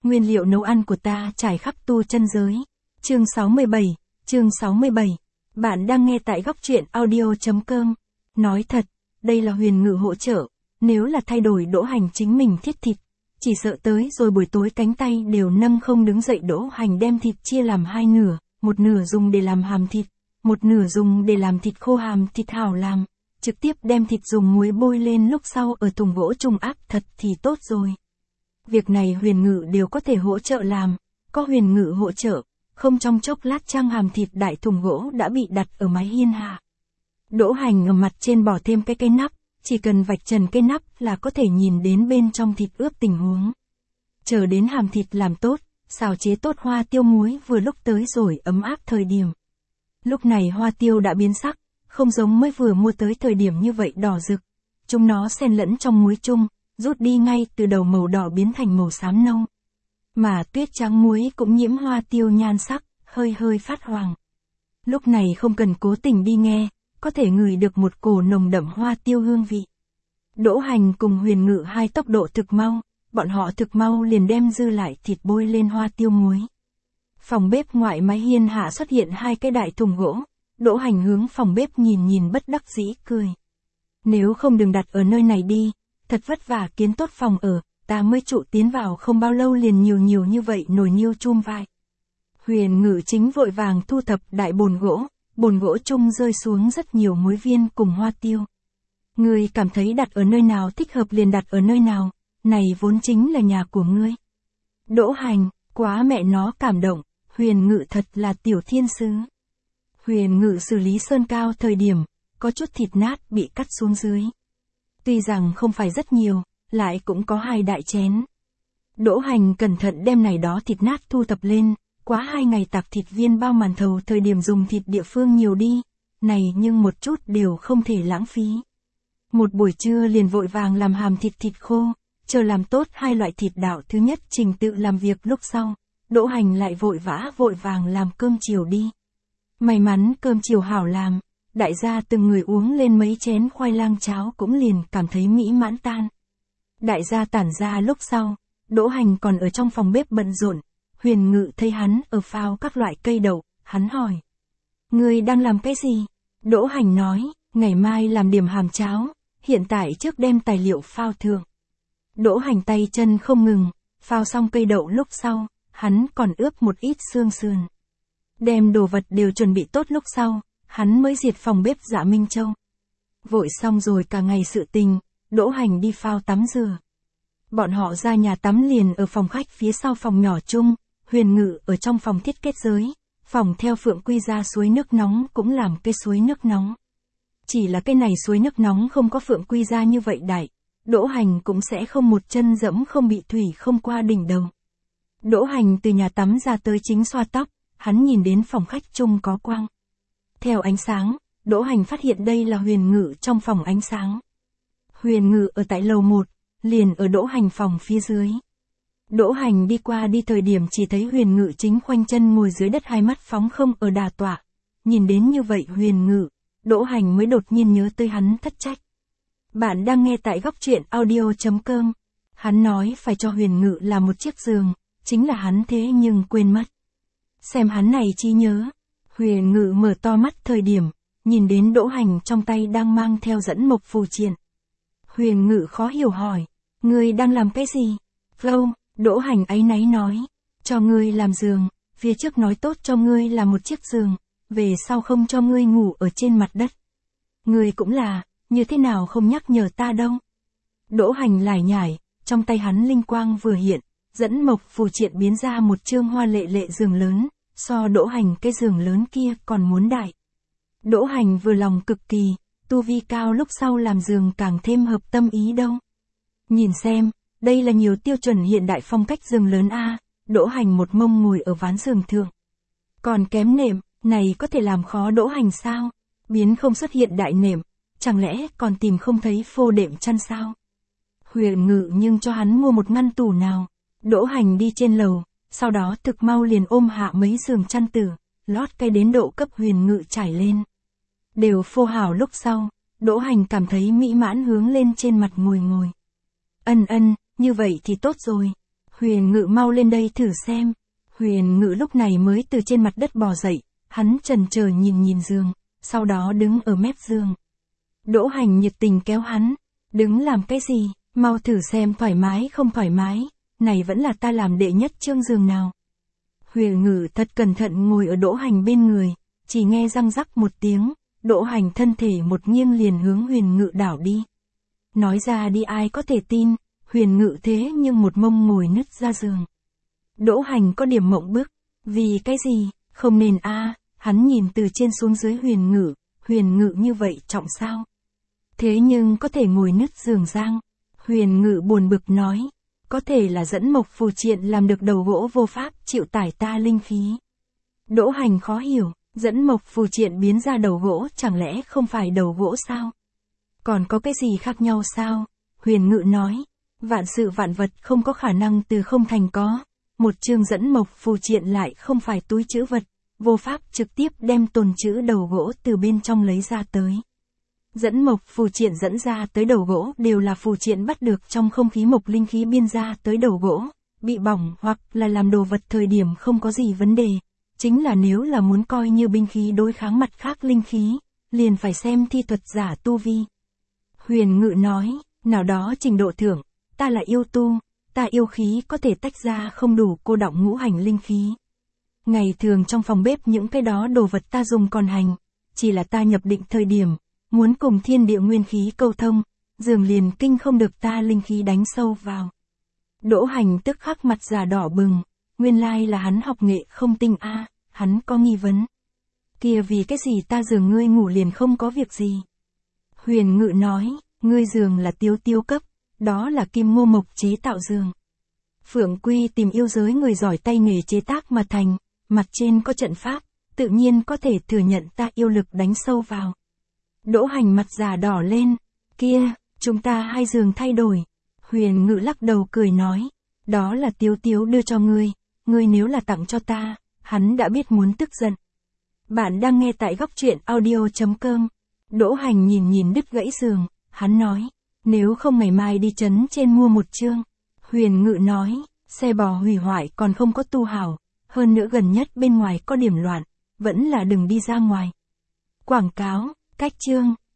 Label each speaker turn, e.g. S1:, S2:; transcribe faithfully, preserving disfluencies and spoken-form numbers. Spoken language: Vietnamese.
S1: Nguyên liệu nấu ăn của ta trải khắp tu chân giới. Chương sáu mươi bảy, chương sáu mươi bảy. Bạn đang nghe tại góc truyện audio chấm com. Nói thật, đây là Huyền Ngự hỗ trợ, nếu là thay đổi Đỗ Hành chính mình thiết thịt, chỉ sợ tới rồi buổi tối cánh tay đều nâng không đứng dậy. Đỗ Hành đem thịt chia làm hai nửa, một nửa dùng để làm hàm thịt, một nửa dùng để làm thịt khô hàm thịt hảo làm, trực tiếp đem thịt dùng muối bôi lên lúc sau ở thùng gỗ trung áp thật thì tốt rồi. Việc này Huyền Ngự đều có thể hỗ trợ làm, có Huyền Ngự hỗ trợ, không trong chốc lát trang hàm thịt đại thùng gỗ đã bị đặt ở mái hiên hạ. Đỗ Hành ở mặt trên bỏ thêm cái cây nắp, chỉ cần vạch trần cây nắp là có thể nhìn đến bên trong thịt ướp tình huống. Chờ đến hàm thịt làm tốt, xào chế tốt hoa tiêu muối vừa lúc tới rồi ấm áp thời điểm. Lúc này hoa tiêu đã biến sắc, không giống mới vừa mua tới thời điểm như vậy đỏ rực. Chúng nó xen lẫn trong muối chung, rút đi ngay từ đầu màu đỏ biến thành màu xám nâu. Mà tuyết trắng muối cũng nhiễm hoa tiêu nhan sắc, hơi hơi phát hoàng. Lúc này không cần cố tình đi nghe, có thể ngửi được một cổ nồng đậm hoa tiêu hương vị. Đỗ Hành cùng Huyền Ngự hai tốc độ thực mau, bọn họ thực mau liền đem dư lại thịt bôi lên hoa tiêu muối. Phòng bếp ngoại mái hiên hạ xuất hiện hai cái đại thùng gỗ, Đỗ Hành hướng phòng bếp nhìn nhìn bất đắc dĩ cười. Nếu không đừng đặt ở nơi này đi, thật vất vả kiến tốt phòng ở, ta mới trụ tiến vào không bao lâu liền nhiều nhiều như vậy nồi niêu chum vai. Huyền Ngự chính vội vàng thu thập đại bồn gỗ, bồn gỗ chung rơi xuống rất nhiều muối viên cùng hoa tiêu. Ngươi cảm thấy đặt ở nơi nào thích hợp liền đặt ở nơi nào, này vốn chính là nhà của ngươi. Đỗ Hành, quá mẹ nó cảm động, Huyền Ngự thật là tiểu thiên sứ. Huyền Ngự xử lý sơn cao thời điểm, có chút thịt nát bị cắt xuống dưới. Tuy rằng không phải rất nhiều, lại cũng có hai đại chén. Đỗ Hành cẩn thận đem này đó thịt nát thu thập lên, quá hai ngày tạc thịt viên bao màn thầu thời điểm dùng thịt địa phương nhiều đi, này nhưng một chút đều không thể lãng phí. Một buổi trưa liền vội vàng làm hàm thịt thịt khô, chờ làm tốt hai loại thịt đạo thứ nhất trình tự làm việc lúc sau, Đỗ Hành lại vội vã vội vàng làm cơm chiều đi. May mắn cơm chiều hảo làm, đại gia từng người uống lên mấy chén khoai lang cháo cũng liền cảm thấy mỹ mãn tan. Đại gia tản ra lúc sau, Đỗ Hành còn ở trong phòng bếp bận rộn, Huyền Ngự thấy hắn ở phao các loại cây đậu, hắn hỏi. Ngươi đang làm cái gì? Đỗ Hành nói, ngày mai làm điểm hàm cháo, hiện tại trước đem tài liệu phao thượng. Đỗ Hành tay chân không ngừng, phao xong cây đậu lúc sau, hắn còn ướp một ít xương sườn. Đem đồ vật đều chuẩn bị tốt lúc sau, hắn mới diệt phòng bếp Dạ Minh Châu. Vội xong rồi cả ngày sự tình, Đỗ Hành đi phao tắm rửa. Bọn họ ra nhà tắm liền ở phòng khách phía sau phòng nhỏ chung, Huyền Ngự ở trong phòng thiết kết giới, phòng theo Phượng Quy ra suối nước nóng cũng làm cái suối nước nóng. Chỉ là cái này suối nước nóng không có Phượng Quy ra như vậy đại, Đỗ Hành cũng sẽ không một chân dẫm không bị thủy không qua đỉnh đầu. Đỗ Hành từ nhà tắm ra tới chính xoa tóc, hắn nhìn đến phòng khách chung có quang. Theo ánh sáng, Đỗ Hành phát hiện đây là Huyền Ngự trong phòng ánh sáng. Huyền Ngự ở tại lầu một, liền ở Đỗ Hành phòng phía dưới. Đỗ Hành đi qua đi thời điểm chỉ thấy Huyền Ngự chính khoanh chân ngồi dưới đất hai mắt phóng không ở đà tọa. Nhìn đến như vậy Huyền Ngự, Đỗ Hành mới đột nhiên nhớ tới hắn thất trách. Bạn đang nghe tại góc truyện audio chấm com. Hắn nói phải cho Huyền Ngự làm một chiếc giường, chính là hắn thế nhưng quên mất. Xem hắn này chi nhớ. Huyền Ngự mở to mắt thời điểm, nhìn đến Đỗ Hành trong tay đang mang theo dẫn mộc phù triện. Huyền Ngự khó hiểu hỏi, ngươi đang làm cái gì? Vô, Đỗ Hành áy náy nói, cho ngươi làm giường, phía trước nói tốt cho ngươi làm một chiếc giường, về sau không cho ngươi ngủ ở trên mặt đất. Ngươi cũng là, như thế nào không nhắc nhở ta đâu. Đỗ Hành lải nhải, trong tay hắn linh quang vừa hiện, dẫn mộc phù triện biến ra một chương hoa lệ lệ giường lớn, so Đỗ Hành cái giường lớn kia còn muốn đại. Đỗ Hành vừa lòng cực kỳ, tu vi cao lúc sau làm giường càng thêm hợp tâm ý đâu. Nhìn xem, đây là nhiều tiêu chuẩn hiện đại phong cách giường lớn a. Đỗ Hành một mông ngồi ở ván giường thượng. Còn kém nệm, này có thể làm khó Đỗ Hành sao? Biến không xuất hiện đại nệm, chẳng lẽ còn tìm không thấy phô đệm chăn sao? Huyền Ngự nhưng cho hắn mua một ngăn tủ nào. Đỗ Hành đi trên lầu, sau đó thực mau liền ôm hạ mấy giường chăn tử, lót cây đến độ cấp Huyền Ngự trải lên. Đều phô hảo lúc sau, Đỗ Hành cảm thấy mỹ mãn hướng lên trên mặt ngồi ngồi. Ân ân, như vậy thì tốt rồi. Huyền Ngự mau lên đây thử xem. Huyền Ngự lúc này mới từ trên mặt đất bò dậy, hắn chần chờ nhìn nhìn giường, sau đó đứng ở mép giường. Đỗ Hành nhiệt tình kéo hắn, đứng làm cái gì, mau thử xem thoải mái không thoải mái, này vẫn là ta làm đệ nhất chương giường nào. Huyền Ngự thật cẩn thận ngồi ở Đỗ Hành bên người, chỉ nghe răng rắc một tiếng, Đỗ Hành thân thể một nghiêng liền hướng Huyền Ngự đảo đi. Nói ra đi ai có thể tin, Huyền Ngự thế nhưng một mông ngồi nứt ra giường. Đỗ Hành có điểm mộng bức, vì cái gì, không nên a, hắn nhìn từ trên xuống dưới Huyền Ngự, Huyền Ngự như vậy trọng sao? Thế nhưng có thể ngồi nứt giường giang. Huyền Ngự buồn bực nói, có thể là dẫn mộc phù triện làm được đầu gỗ vô pháp chịu tải ta linh khí. Đỗ Hành khó hiểu, dẫn mộc phù triện biến ra đầu gỗ chẳng lẽ không phải đầu gỗ sao? Còn có cái gì khác nhau sao? Huyền Ngự nói, vạn sự vạn vật không có khả năng từ không thành có. Một chương dẫn mộc phù triện lại không phải túi trữ vật, vô pháp trực tiếp đem tồn trữ đầu gỗ từ bên trong lấy ra tới. Dẫn mộc phù triện dẫn ra tới đầu gỗ đều là phù triện bắt được trong không khí mộc linh khí biên ra tới đầu gỗ, bị bỏng hoặc là làm đồ vật thời điểm không có gì vấn đề. Chính là nếu là muốn coi như binh khí đối kháng mặt khác linh khí, liền phải xem thi thuật giả tu vi. Huyền Ngự nói, nào đó trình độ thưởng, ta là yêu tu, ta yêu khí có thể tách ra không đủ cô đọng ngũ hành linh khí. Ngày thường trong phòng bếp những cái đó đồ vật ta dùng còn hành, chỉ là ta nhập định thời điểm, muốn cùng thiên địa nguyên khí câu thông, dường liền kinh không được ta linh khí đánh sâu vào. Đỗ Hành tức khắc mặt già đỏ bừng, nguyên lai là hắn học nghệ không tinh a, hắn có nghi vấn. Kia vì cái gì ta giường ngươi ngủ liền không có việc gì? Huyền Ngự nói, ngươi giường là tiêu tiêu cấp, đó là kim ngô mộc chế tạo giường. Phượng Quy tìm yêu giới người giỏi tay nghề chế tác mà thành, mặt trên có trận pháp, tự nhiên có thể thừa nhận ta yêu lực đánh sâu vào. Đỗ Hành mặt già đỏ lên, kia, chúng ta hai giường thay đổi. Huyền Ngự lắc đầu cười nói, đó là Tiếu Tiếu đưa cho ngươi, ngươi nếu là tặng cho ta, hắn đã biết muốn tức giận. Bạn đang nghe tại góc truyện audio chấm com. Đỗ Hành nhìn nhìn đứt gãy giường, hắn nói, nếu không ngày mai đi trấn trên mua một chương. Huyền Ngự nói, xe bò hủy hoại còn không có tu hảo, hơn nữa gần nhất bên ngoài có điểm loạn, vẫn là đừng đi ra ngoài. Quảng cáo, cách chương.